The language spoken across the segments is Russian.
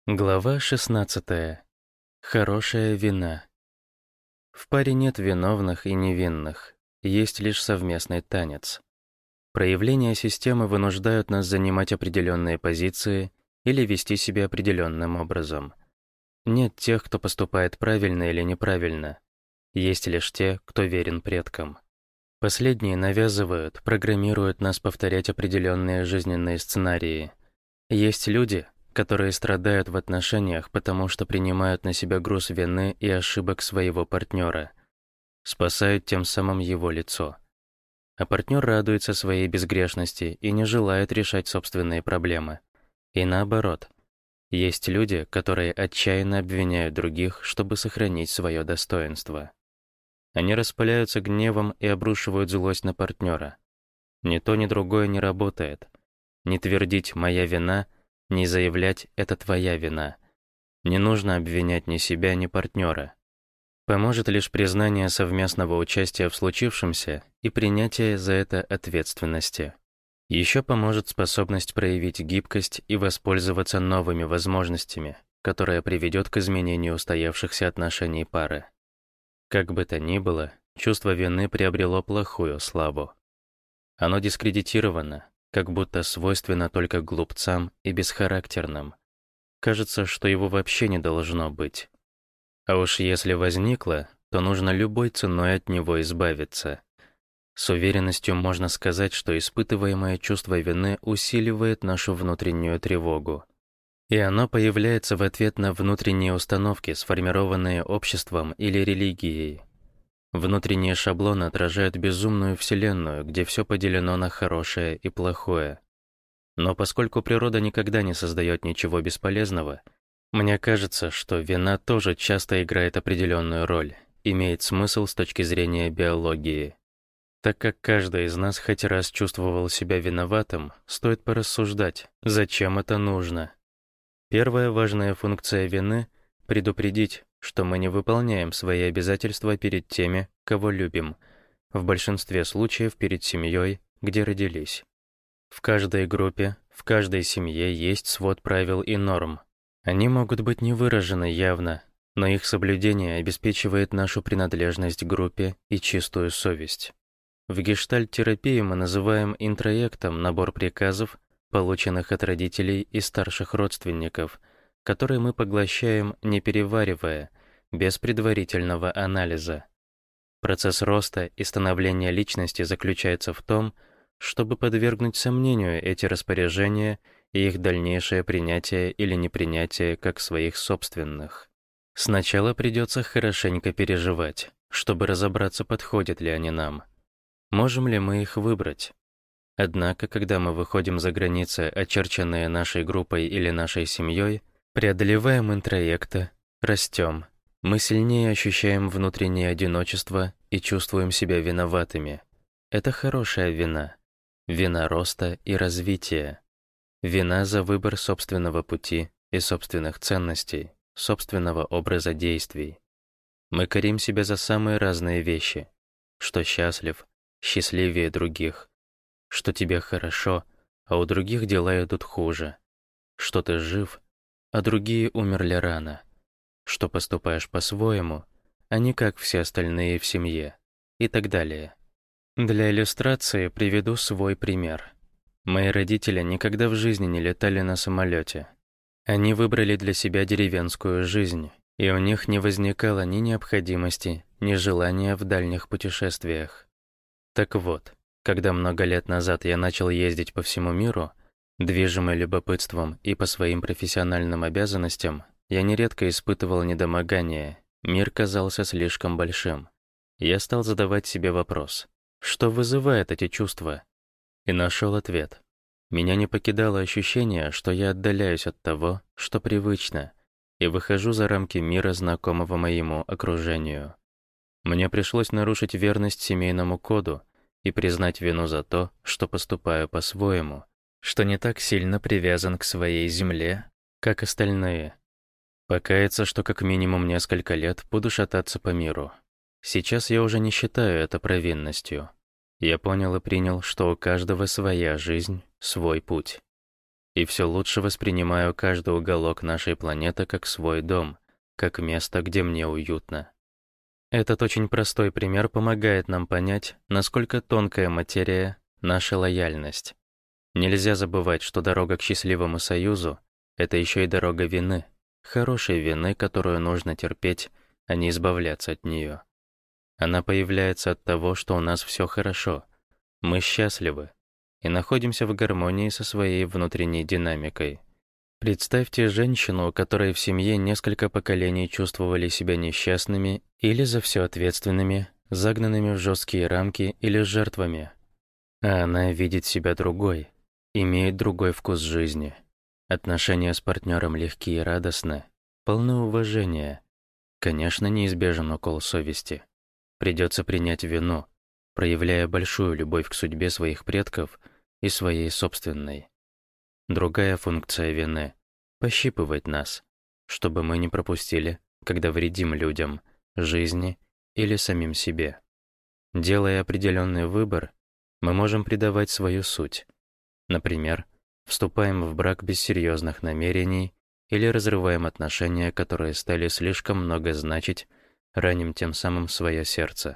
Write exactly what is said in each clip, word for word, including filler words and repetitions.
Глава шестнадцатая. Хорошая вина. В паре нет виновных и невинных, есть лишь совместный танец. Проявления системы вынуждают нас занимать определенные позиции или вести себя определенным образом. Нет тех, кто поступает правильно или неправильно. Есть лишь те, кто верен предкам. Последние навязывают, программируют нас повторять определенные жизненные сценарии. Есть люди, которые страдают в отношениях, потому что принимают на себя груз вины и ошибок своего партнера, спасают тем самым его лицо. А партнер радуется своей безгрешности и не желает решать собственные проблемы. И наоборот, есть люди, которые отчаянно обвиняют других, чтобы сохранить свое достоинство. Они распаляются гневом и обрушивают злость на партнера. Ни то, ни другое не работает. Не твердить «моя вина», не заявлять «это твоя вина». Не нужно обвинять ни себя, ни партнера. Поможет лишь признание совместного участия в случившемся и принятие за это ответственности. Еще поможет способность проявить гибкость и воспользоваться новыми возможностями, которая приведет к изменению устоявшихся отношений пары. Как бы то ни было, чувство вины приобрело плохую славу. Оно дискредитировано, как будто свойственно только глупцам и бесхарактерным. Кажется, что его вообще не должно быть. А уж если возникло, то нужно любой ценой от него избавиться. С уверенностью можно сказать, что испытываемое чувство вины усиливает нашу внутреннюю тревогу. И оно появляется в ответ на внутренние установки, сформированные обществом или религией. Внутренние шаблоны отражают безумную вселенную, где все поделено на хорошее и плохое. Но поскольку природа никогда не создает ничего бесполезного, мне кажется, что вина тоже часто играет определенную роль, имеет смысл с точки зрения биологии. Так как каждый из нас хоть раз чувствовал себя виноватым, стоит порассуждать, зачем это нужно. Первая важная функция вины — предупредить, что мы не выполняем свои обязательства перед теми, кого любим, в большинстве случаев перед семьей, где родились. В каждой группе, в каждой семье есть свод правил и норм. Они могут быть не выражены явно, но их соблюдение обеспечивает нашу принадлежность к группе и чистую совесть. В гештальт-терапии мы называем интроектом набор приказов, полученных от родителей и старших родственников, которые мы поглощаем, не переваривая, без предварительного анализа. Процесс роста и становления личности заключается в том, чтобы подвергнуть сомнению эти распоряжения и их дальнейшее принятие или непринятие как своих собственных. Сначала придется хорошенько переживать, чтобы разобраться, подходят ли они нам. Можем ли мы их выбрать? Однако, когда мы выходим за границы, очерченные нашей группой или нашей семьей, преодолеваем интроекты, растем, мы сильнее ощущаем внутреннее одиночество и чувствуем себя виноватыми. Это хорошая вина. Вина роста и развития. Вина за выбор собственного пути и собственных ценностей, собственного образа действий. Мы корим себя за самые разные вещи. Что счастлив, счастливее других. Что тебе хорошо, а у других дела идут хуже. Что ты жив, а другие умерли рано. Что поступаешь по-своему, а не как все остальные в семье. И так далее. Для иллюстрации приведу свой пример. Мои родители никогда в жизни не летали на самолете. Они выбрали для себя деревенскую жизнь, и у них не возникало ни необходимости, ни желания в дальних путешествиях. Так вот, когда много лет назад я начал ездить по всему миру, движимый любопытством и по своим профессиональным обязанностям, я нередко испытывал недомогание, мир казался слишком большим. Я стал задавать себе вопрос, что вызывает эти чувства? И нашел ответ. Меня не покидало ощущение, что я отдаляюсь от того, что привычно, и выхожу за рамки мира, знакомого моему окружению. Мне пришлось нарушить верность семейному коду и признать вину за то, что поступаю по-своему, что не так сильно привязан к своей земле, как остальные. Покаяться, что как минимум несколько лет буду шататься по миру. Сейчас я уже не считаю это провинностью. Я понял и принял, что у каждого своя жизнь, свой путь. и все лучше воспринимаю каждый уголок нашей планеты как свой дом, как место, где мне уютно. Этот очень простой пример помогает нам понять, насколько тонкая материя — наша лояльность. Нельзя забывать, что дорога к счастливому союзу — это еще и дорога вины, хорошей вины, которую нужно терпеть, а не избавляться от нее. Она появляется от того, что у нас все хорошо, мы счастливы и находимся в гармонии со своей внутренней динамикой. Представьте женщину, у которой в семье несколько поколений чувствовали себя несчастными или за все ответственными, загнанными в жесткие рамки или жертвами. А она видит себя другой, имеет другой вкус жизни. Отношения с партнером легкие и радостны, полны уважения. Конечно, неизбежен укол совести. Придется принять вину, проявляя большую любовь к судьбе своих предков и своей собственной. Другая функция вины — пощипывать нас, чтобы мы не пропустили, когда вредим людям, жизни или самим себе. Делая определенный выбор, мы можем предавать свою суть. Например, вступаем в брак без серьезных намерений или разрываем отношения, которые стали слишком много значить, раним тем самым свое сердце.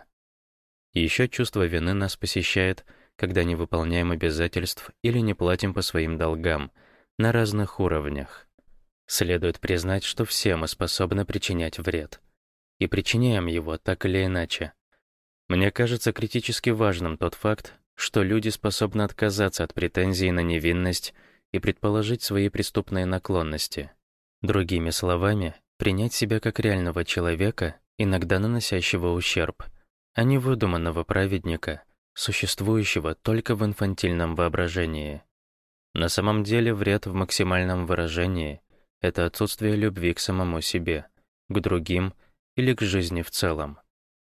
И еще чувство вины нас посещает, когда не выполняем обязательств или не платим по своим долгам на разных уровнях. Следует признать, что все мы способны причинять вред. И причиняем его так или иначе. Мне кажется критически важным тот факт, что люди способны отказаться от претензий на невинность и предположить свои преступные наклонности. Другими словами, принять себя как реального человека, иногда наносящего ущерб, а не выдуманного праведника, существующего только в инфантильном воображении. На самом деле вред в максимальном выражении — это отсутствие любви к самому себе, к другим или к жизни в целом.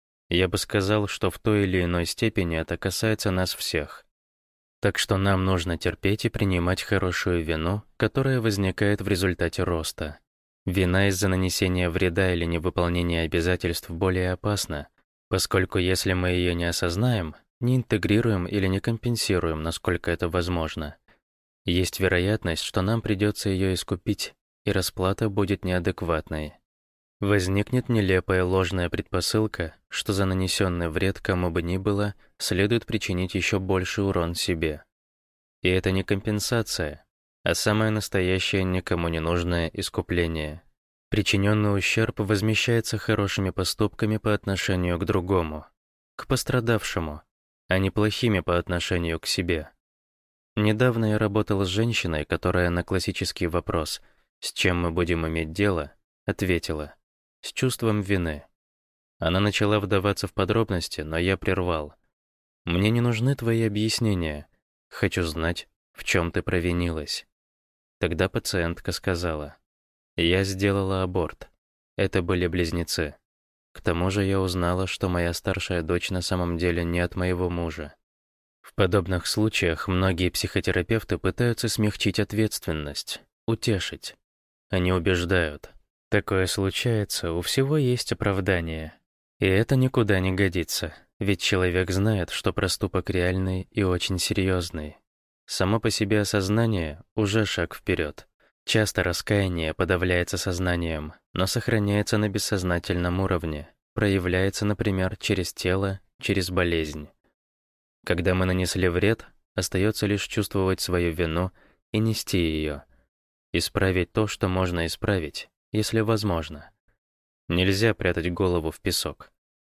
Я бы сказал, что в той или иной степени это касается нас всех. Так что нам нужно терпеть и принимать хорошую вину, которая возникает в результате роста. Вина из-за нанесения вреда или невыполнения обязательств более опасна, поскольку если мы ее не осознаем, не интегрируем или не компенсируем, насколько это возможно, есть вероятность, что нам придется ее искупить, и расплата будет неадекватной. Возникнет нелепая ложная предпосылка, что за нанесенный вред кому бы ни было следует причинить еще больший урон себе. И это не компенсация, а самое настоящее никому не нужное искупление. Причиненный ущерб возмещается хорошими поступками по отношению к другому, к пострадавшему, а не плохими по отношению к себе. Недавно я работал с женщиной, которая на классический вопрос «С чем мы будем иметь дело?» ответила «С чувством вины». Она начала вдаваться в подробности, но я прервал. «Мне не нужны твои объяснения. Хочу знать, в чем ты провинилась». Тогда пациентка сказала: «Я сделала аборт. Это были близнецы. К тому же я узнала, что моя старшая дочь на самом деле не от моего мужа». В подобных случаях многие психотерапевты пытаются смягчить ответственность, утешить. Они убеждают: такое случается, у всего есть оправдание. И это никуда не годится, ведь человек знает, что проступок реальный и очень серьезный. Само по себе осознание — уже шаг вперед. Часто раскаяние подавляется сознанием, но сохраняется на бессознательном уровне, проявляется, например, через тело, через болезнь. Когда мы нанесли вред, остается лишь чувствовать свою вину и нести ее. Исправить то, что можно исправить, если возможно. Нельзя прятать голову в песок.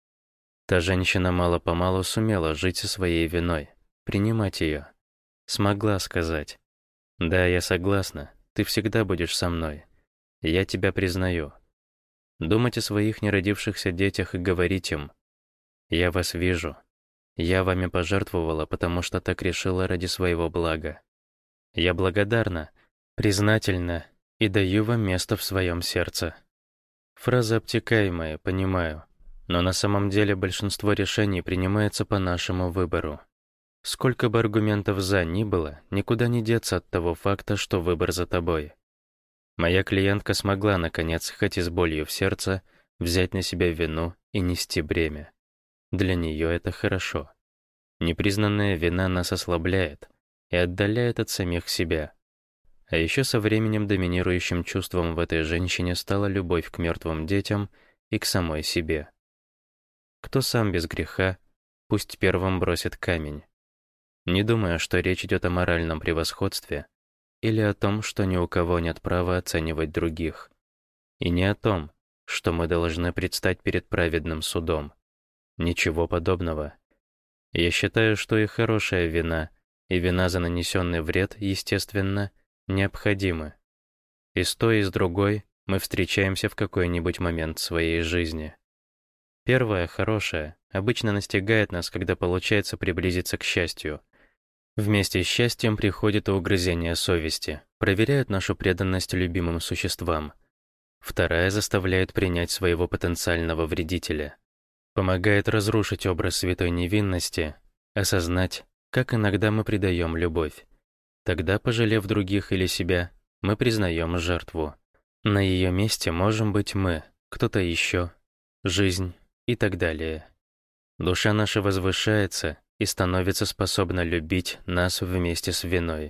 Та женщина мало-помалу сумела жить со своей виной, принимать ее. Смогла сказать: «Да, я согласна, ты всегда будешь со мной. Я тебя признаю». Думать о своих неродившихся детях и говорить им: «Я вас вижу. Я вами пожертвовала, потому что так решила ради своего блага. Я благодарна, признательна и даю вам место в своем сердце». Фразы обтекаемые, понимаю, но на самом деле большинство решений принимается по нашему выбору. Сколько бы аргументов «за» ни было, никуда не деться от того факта, что выбор за тобой. Моя клиентка смогла, наконец, хоть и с болью в сердце, взять на себя вину и нести бремя. Для нее это хорошо. Непризнанная вина нас ослабляет и отдаляет от самих себя. А еще со временем доминирующим чувством в этой женщине стала любовь к мертвым детям и к самой себе. Кто сам без греха, пусть первым бросит камень. Не думая, что речь идет о моральном превосходстве или о том, что ни у кого нет права оценивать других. И не о том, что мы должны предстать перед праведным судом. Ничего подобного. Я считаю, что и хорошая вина, и вина за нанесенный вред, естественно, необходимы. И с той, и с другой мы встречаемся в какой-нибудь момент своей жизни. Первая, хорошая, обычно настигает нас, когда получается приблизиться к счастью. Вместе с счастьем приходит и угрызение совести, проверяют нашу преданность любимым существам. Вторая заставляет принять своего потенциального вредителя. Помогает разрушить образ святой невинности, осознать, как иногда мы предаем любовь. Тогда, пожалев других или себя, мы признаем жертву. На ее месте можем быть мы, кто-то еще, жизнь и так далее. Душа наша возвышается и становится способна любить нас вместе с виной.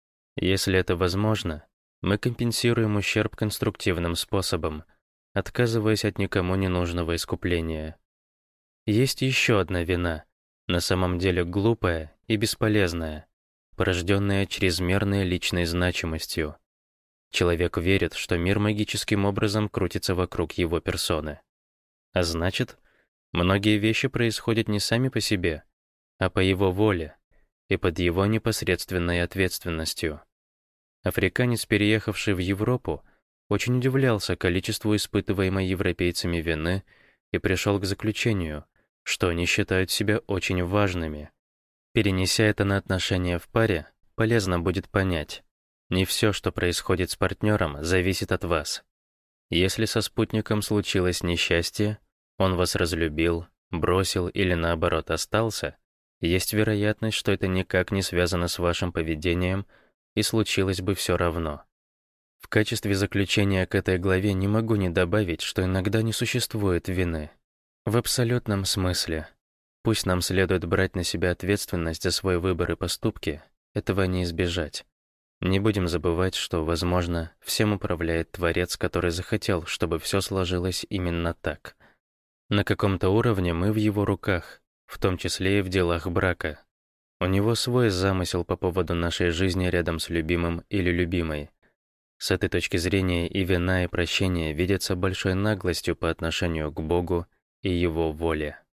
Если это возможно, мы компенсируем ущерб конструктивным способом, отказываясь от никому ненужного искупления. Есть еще одна вина, на самом деле глупая и бесполезная, порожденная чрезмерной личной значимостью. Человек верит, что мир магическим образом крутится вокруг его персоны. А значит, многие вещи происходят не сами по себе, а по его воле и под его непосредственной ответственностью. Африканец, переехавший в Европу, очень удивлялся количеству испытываемой европейцами вины и пришел к заключению, что они считают себя очень важными. Перенеся это на отношения в паре, полезно будет понять, не все, что происходит с партнером, зависит от вас. Если со спутником случилось несчастье, он вас разлюбил, бросил или наоборот остался, есть вероятность, что это никак не связано с вашим поведением и случилось бы все равно. В качестве заключения к этой главе не могу не добавить, что иногда не существует вины. В абсолютном смысле. Пусть нам следует брать на себя ответственность за свой выбор и поступки, этого не избежать. Не будем забывать, что, возможно, всем управляет Творец, который захотел, чтобы все сложилось именно так. На каком-то уровне мы в его руках, в том числе и в делах брака. У него свой замысел по поводу нашей жизни рядом с любимым или любимой. С этой точки зрения и вина, и прощение видятся большой наглостью по отношению к Богу и Его воле.